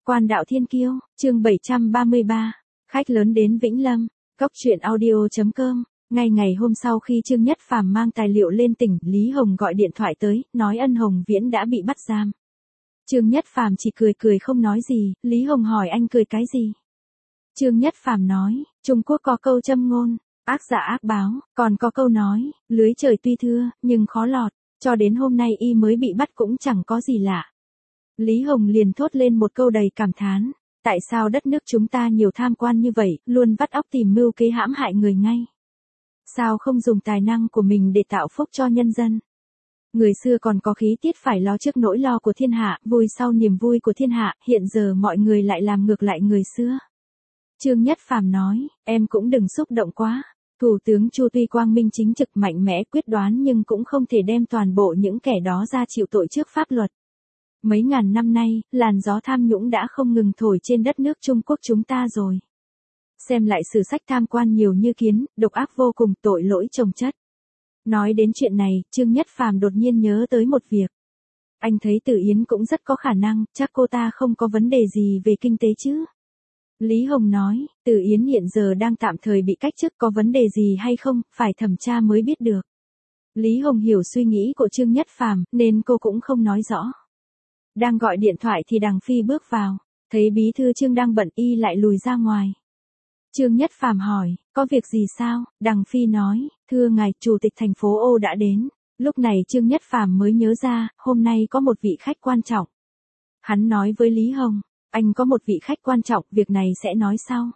Quan đạo thiên kiêu, chương 733, khách lớn đến Vĩnh Lâm, Cốc truyện audio.com. Ngày hôm sau khi Trương Nhất Phàm mang tài liệu lên tỉnh, Lý Hồng gọi điện thoại tới, nói Ân Hồng Viễn đã bị bắt giam. Trương Nhất Phàm chỉ cười không nói gì, Lý Hồng hỏi anh cười cái gì? Trương Nhất Phàm nói, Trung Quốc có câu châm ngôn, ác giả ác báo, còn có câu nói, lưới trời tuy thưa, nhưng khó lọt, cho đến hôm nay y mới bị bắt cũng chẳng có gì lạ. Lý Hồng liền thốt lên một câu đầy cảm thán, tại sao đất nước chúng ta nhiều tham quan như vậy, luôn vắt óc tìm mưu kế hãm hại người ngay. Sao không dùng tài năng của mình để tạo phúc cho nhân dân? Người xưa còn có khí tiết phải lo trước nỗi lo của thiên hạ, vui sau niềm vui của thiên hạ, hiện giờ mọi người lại làm ngược lại người xưa. Trương Nhất Phàm nói, em cũng đừng xúc động quá. Thủ tướng Chu tuy quang minh chính trực mạnh mẽ quyết đoán nhưng cũng không thể đem toàn bộ những kẻ đó ra chịu tội trước pháp luật. Mấy ngàn năm nay, làn gió tham nhũng đã không ngừng thổi trên đất nước Trung Quốc chúng ta rồi. Xem lại sử sách tham quan nhiều như kiến, độc ác vô cùng, tội lỗi chồng chất. Nói đến chuyện này, Trương Nhất Phàm đột nhiên nhớ tới một việc. Anh thấy Từ Yến cũng rất có khả năng, chắc cô ta không có vấn đề gì về kinh tế chứ. Lý Hồng nói, Từ Yến hiện giờ đang tạm thời bị cách chức, có vấn đề gì hay không, phải thẩm tra mới biết được. Lý Hồng hiểu suy nghĩ của Trương Nhất Phàm, nên cô cũng không nói rõ. Đang gọi điện thoại thì Đằng Phi bước vào, thấy bí thư Trương đang bận y lại lùi ra ngoài. Trương Nhất Phàm hỏi, có việc gì sao? Đằng Phi nói, thưa ngài, chủ tịch thành phố Ô đã đến. Lúc này Trương Nhất Phàm mới nhớ ra, hôm nay có một vị khách quan trọng. Hắn nói với Lý Hồng, anh có một vị khách quan trọng, việc này sẽ nói sau.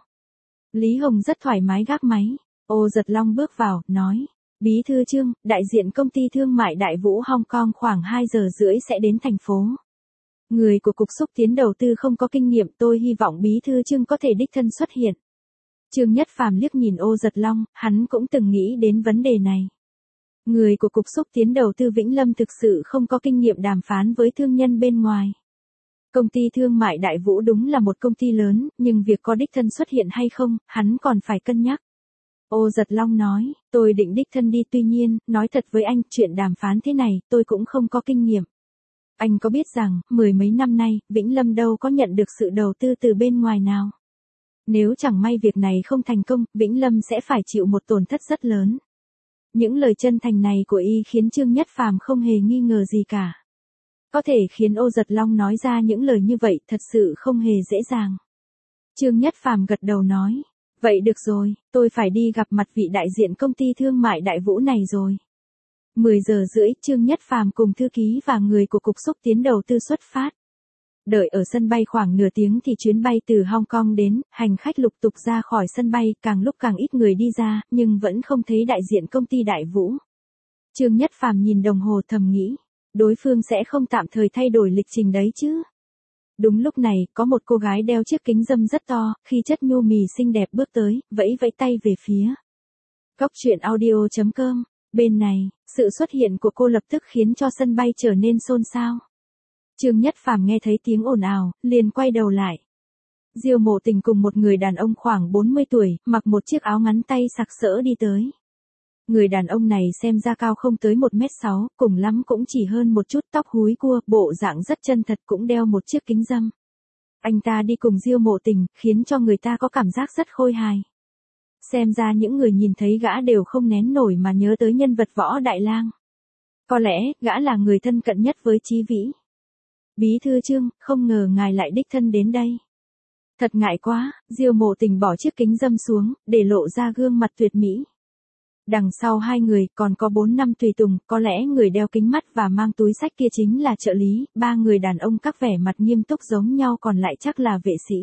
Lý Hồng rất thoải mái gác máy. Ô Giật Long bước vào, nói, bí thư Trương, đại diện công ty thương mại Đại Vũ Hong Kong khoảng 2 giờ rưỡi sẽ đến thành phố. Người của Cục Xúc Tiến Đầu tư không có kinh nghiệm, tôi hy vọng bí thư Trương có thể đích thân xuất hiện. Trương Nhất Phàm liếc nhìn Ô Giật Long, hắn cũng từng nghĩ đến vấn đề này. Người của Cục Xúc Tiến Đầu tư Vĩnh Lâm thực sự không có kinh nghiệm đàm phán với thương nhân bên ngoài. Công ty thương mại Đại Vũ đúng là một công ty lớn, nhưng việc có đích thân xuất hiện hay không, hắn còn phải cân nhắc. Ô Giật Long nói, tôi định đích thân đi, tuy nhiên, nói thật với anh, chuyện đàm phán thế này, tôi cũng không có kinh nghiệm. Anh có biết rằng, mười mấy năm nay, Vĩnh Lâm đâu có nhận được sự đầu tư từ bên ngoài nào. Nếu chẳng may việc này không thành công, Vĩnh Lâm sẽ phải chịu một tổn thất rất lớn. Những lời chân thành này của y khiến Trương Nhất Phàm không hề nghi ngờ gì cả. Có thể khiến Ô Giật Long nói ra những lời như vậy thật sự không hề dễ dàng. Trương Nhất Phàm gật đầu nói, vậy được rồi, tôi phải đi gặp mặt vị đại diện công ty thương mại Đại Vũ này rồi. 10 giờ rưỡi, Trương Nhất Phàm cùng thư ký và người của Cục Xúc Tiến Đầu tư xuất phát. Đợi ở sân bay khoảng nửa tiếng thì chuyến bay từ Hong Kong đến, hành khách lục tục ra khỏi sân bay, càng lúc càng ít người đi ra, nhưng vẫn không thấy đại diện công ty Đại Vũ. Trương Nhất Phàm nhìn đồng hồ thầm nghĩ, đối phương sẽ không tạm thời thay đổi lịch trình đấy chứ. Đúng lúc này, có một cô gái đeo chiếc kính râm rất to, khi chất nhu mì xinh đẹp bước tới, vẫy tay về phía. Cốc truyện audio.com. Bên này, sự xuất hiện của cô lập tức khiến cho sân bay trở nên xôn xao. Trương Nhất Phàm nghe thấy tiếng ồn ào, liền quay đầu lại. Diêu Mộ Tình cùng một người đàn ông khoảng 40 tuổi, mặc một chiếc áo ngắn tay sặc sỡ đi tới. Người đàn ông này xem ra cao không tới 1m6, cùng lắm cũng chỉ hơn một chút, tóc húi cua, bộ dạng rất chân thật, cũng đeo một chiếc kính râm. Anh ta đi cùng Diêu Mộ Tình, khiến cho người ta có cảm giác rất khôi hài. Xem ra những người nhìn thấy gã đều không nén nổi mà nhớ tới nhân vật Võ Đại Lang. Có lẽ, gã là người thân cận nhất với Chí Vĩ. Bí thư Trương, không ngờ ngài lại đích thân đến đây. Thật ngại quá, Diêu Mộ Tình bỏ chiếc kính râm xuống, để lộ ra gương mặt tuyệt mỹ. Đằng sau hai người, còn có 4 năm tùy tùng, có lẽ người đeo kính mắt và mang túi xách kia chính là trợ lý, 3 người đàn ông các vẻ mặt nghiêm túc giống nhau, còn lại chắc là vệ sĩ.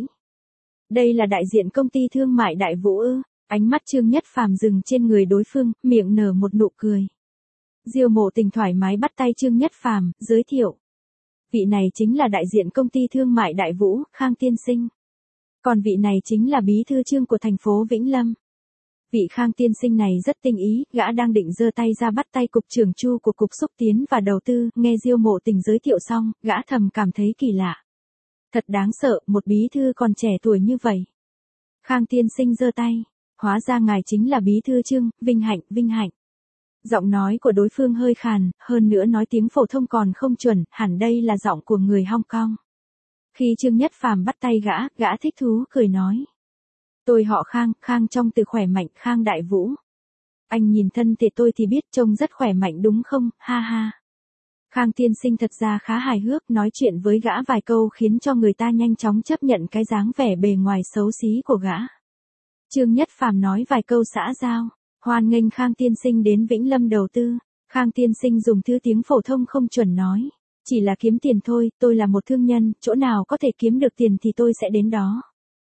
Đây là đại diện công ty thương mại Đại Vũ ư? Ánh mắt Trương Nhất Phàm dừng trên người đối phương, miệng nở một nụ cười. Diêu Mộ Tình thoải mái bắt tay Trương Nhất Phàm, giới thiệu. Vị này chính là đại diện công ty thương mại Đại Vũ, Khang tiên sinh. Còn vị này chính là bí thư Trương của thành phố Vĩnh Lâm. Vị Khang tiên sinh này rất tinh ý, gã đang định giơ tay ra bắt tay cục trưởng Chu của Cục Xúc Tiến và Đầu tư, nghe Diêu Mộ Tình giới thiệu xong, gã thầm cảm thấy kỳ lạ. Thật đáng sợ, một bí thư còn trẻ tuổi như vậy. Khang tiên sinh giơ tay, hóa ra ngài chính là bí thư Trương, vinh hạnh. Giọng nói của đối phương hơi khàn, hơn nữa nói tiếng phổ thông còn không chuẩn, hẳn đây là giọng của người Hong Kong. Khi Trương Nhất Phàm bắt tay gã thích thú cười nói. Tôi họ Khang, Khang trong từ khỏe mạnh, Khang Đại Vũ. Anh nhìn thân thể tôi thì biết trông rất khỏe mạnh đúng không, ha ha. Khang tiên sinh thật ra khá hài hước, nói chuyện với gã vài câu khiến cho người ta nhanh chóng chấp nhận cái dáng vẻ bề ngoài xấu xí của gã. Trương Nhất Phàm nói vài câu xã giao, hoan nghênh Khang tiên sinh đến Vĩnh Lâm đầu tư. Khang tiên sinh dùng thứ tiếng phổ thông không chuẩn nói. Chỉ là kiếm tiền thôi, tôi là một thương nhân, chỗ nào có thể kiếm được tiền thì tôi sẽ đến đó.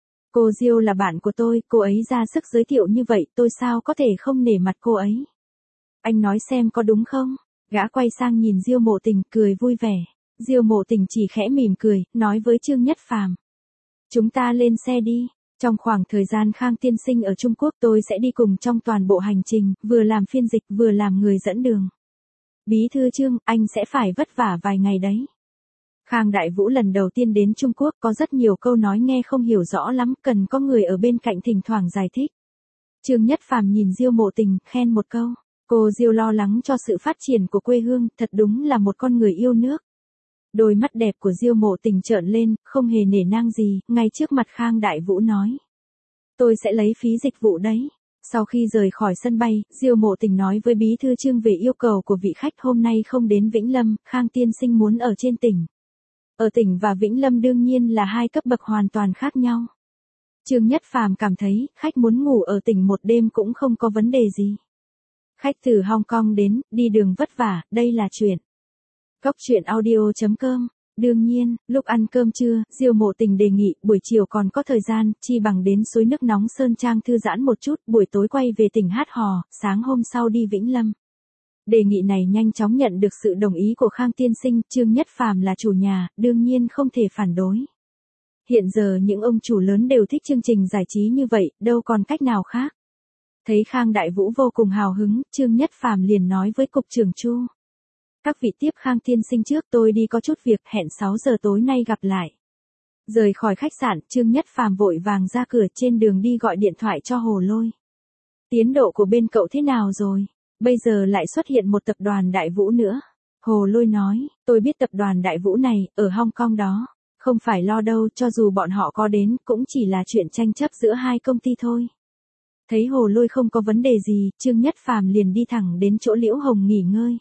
Cô Diêu là bạn của tôi, cô ấy ra sức giới thiệu như vậy, tôi sao có thể không nể mặt cô ấy. Anh nói xem có đúng không? Gã quay sang nhìn Diêu Mộ Tình, cười vui vẻ. Diêu Mộ Tình chỉ khẽ mỉm cười, nói với Trương Nhất Phàm. Chúng ta lên xe đi. Trong khoảng thời gian Khang tiên sinh ở Trung Quốc tôi sẽ đi cùng trong toàn bộ hành trình, vừa làm phiên dịch vừa làm người dẫn đường. Bí thư Trương, anh sẽ phải vất vả vài ngày đấy. Khang Đại Vũ lần đầu tiên đến Trung Quốc có rất nhiều câu nói nghe không hiểu rõ lắm, cần có người ở bên cạnh thỉnh thoảng giải thích. Trương Nhất Phàm nhìn Diêu Mộ Tình, khen một câu. Cô Diêu lo lắng cho sự phát triển của quê hương, thật đúng là một con người yêu nước. Đôi mắt đẹp của Diêu Mộ Tình trợn lên, không hề nể nang gì, ngay trước mặt Khang Đại Vũ nói. Tôi sẽ lấy phí dịch vụ đấy. Sau khi rời khỏi sân bay, Diêu Mộ Tình nói với Bí thư Trương về yêu cầu của vị khách hôm nay không đến Vĩnh Lâm, Khang tiên sinh muốn ở trên tỉnh. Ở tỉnh và Vĩnh Lâm đương nhiên là hai cấp bậc hoàn toàn khác nhau. Trương Nhất Phàm cảm thấy, khách muốn ngủ ở tỉnh một đêm cũng không có vấn đề gì. Khách từ Hong Kong đến, đi đường vất vả, đây là chuyện. Góc truyện audio.com. Đương nhiên, lúc ăn cơm trưa, Diêu Mộ Tình đề nghị buổi chiều còn có thời gian, chi bằng đến suối nước nóng Sơn Trang thư giãn một chút, buổi tối quay về tỉnh hát hò, sáng hôm sau đi Vĩnh Lâm. Đề nghị này nhanh chóng nhận được sự đồng ý của Khang tiên sinh, Trương Nhất Phàm là chủ nhà, đương nhiên không thể phản đối. Hiện giờ những ông chủ lớn đều thích chương trình giải trí như vậy, đâu còn cách nào khác. Thấy Khang Đại Vũ vô cùng hào hứng, Trương Nhất Phàm liền nói với cục trưởng Chu. Các vị tiếp Khang tiên sinh trước, tôi đi có chút việc, hẹn 6 giờ tối nay gặp lại. Rời khỏi khách sạn, Trương Nhất Phàm vội vàng ra cửa, trên đường đi gọi điện thoại cho Hồ Lôi. Tiến độ của bên cậu thế nào rồi? Bây giờ lại xuất hiện một tập đoàn Đại Vũ nữa. Hồ Lôi nói, tôi biết tập đoàn Đại Vũ này, ở Hong Kong đó. Không phải lo đâu, cho dù bọn họ có đến, cũng chỉ là chuyện tranh chấp giữa hai công ty thôi. Thấy Hồ Lôi không có vấn đề gì, Trương Nhất Phàm liền đi thẳng đến chỗ Liễu Hồng nghỉ ngơi.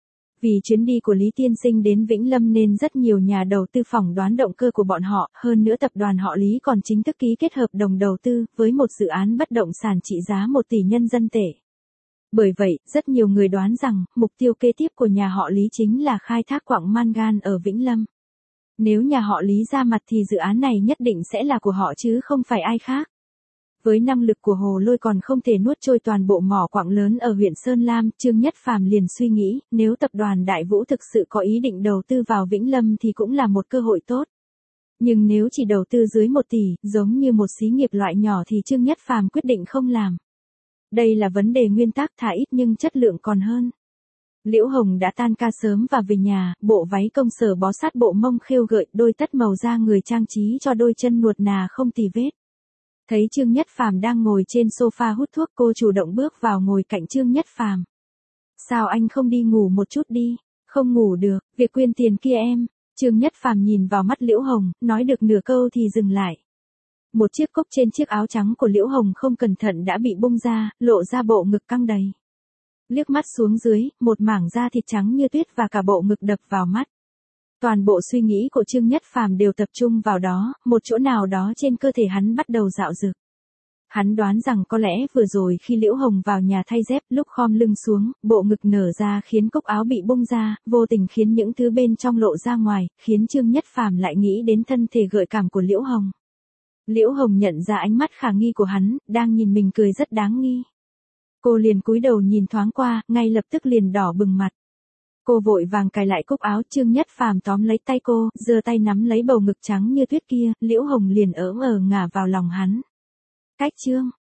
Vì chuyến đi của Lý Tiên Sinh đến Vĩnh Lâm nên rất nhiều nhà đầu tư phỏng đoán động cơ của bọn họ, hơn nữa tập đoàn họ Lý còn chính thức ký kết hợp đồng đầu tư với một dự án bất động sản trị giá 1 tỷ nhân dân tệ. Bởi vậy, rất nhiều người đoán rằng, mục tiêu kế tiếp của nhà họ Lý chính là khai thác quặng mangan ở Vĩnh Lâm. Nếu nhà họ Lý ra mặt thì dự án này nhất định sẽ là của họ chứ không phải ai khác. Với năng lực của Hồ Lôi còn không thể nuốt trôi toàn bộ mỏ quặng lớn ở huyện Sơn Lam, Trương Nhất Phàm liền suy nghĩ, nếu tập đoàn Đại Vũ thực sự có ý định đầu tư vào Vĩnh Lâm thì cũng là một cơ hội tốt. Nhưng nếu chỉ đầu tư dưới 1 tỷ, giống như một xí nghiệp loại nhỏ thì Trương Nhất Phàm quyết định không làm. Đây là vấn đề nguyên tắc, thà ít nhưng chất lượng còn hơn. Liễu Hồng đã tan ca sớm và về nhà, bộ váy công sở bó sát bộ mông khêu gợi, đôi tất màu da người trang trí cho đôi chân nuột nà không tì vết. Thấy Trương Nhất Phàm đang ngồi trên sofa hút thuốc, cô chủ động bước vào ngồi cạnh Trương Nhất Phàm. Sao anh không đi ngủ một chút đi? Không ngủ được, việc quyên tiền kia em. Trương Nhất Phàm nhìn vào mắt Liễu Hồng, nói được nửa câu thì dừng lại. Một chiếc cúc trên chiếc áo trắng của Liễu Hồng không cẩn thận đã bị bung ra, lộ ra bộ ngực căng đầy. Liếc mắt xuống dưới, một mảng da thịt trắng như tuyết và cả bộ ngực đập vào mắt. Toàn bộ suy nghĩ của Trương Nhất Phàm đều tập trung vào đó, một chỗ nào đó trên cơ thể hắn bắt đầu dạo dực. Hắn đoán rằng có lẽ vừa rồi khi Liễu Hồng vào nhà thay dép, lúc khom lưng xuống, bộ ngực nở ra khiến cúc áo bị bung ra, vô tình khiến những thứ bên trong lộ ra ngoài, khiến Trương Nhất Phàm lại nghĩ đến thân thể gợi cảm của Liễu Hồng. Liễu Hồng nhận ra ánh mắt khả nghi của hắn, đang nhìn mình cười rất đáng nghi. Cô liền cúi đầu nhìn thoáng qua, ngay lập tức liền đỏ bừng mặt. Cô vội vàng cài lại cúc áo, Trương Nhất Phàm tóm lấy tay cô, giơ tay nắm lấy bầu ngực trắng như tuyết kia, Liễu Hồng liền ngả vào lòng hắn. Cách Trương,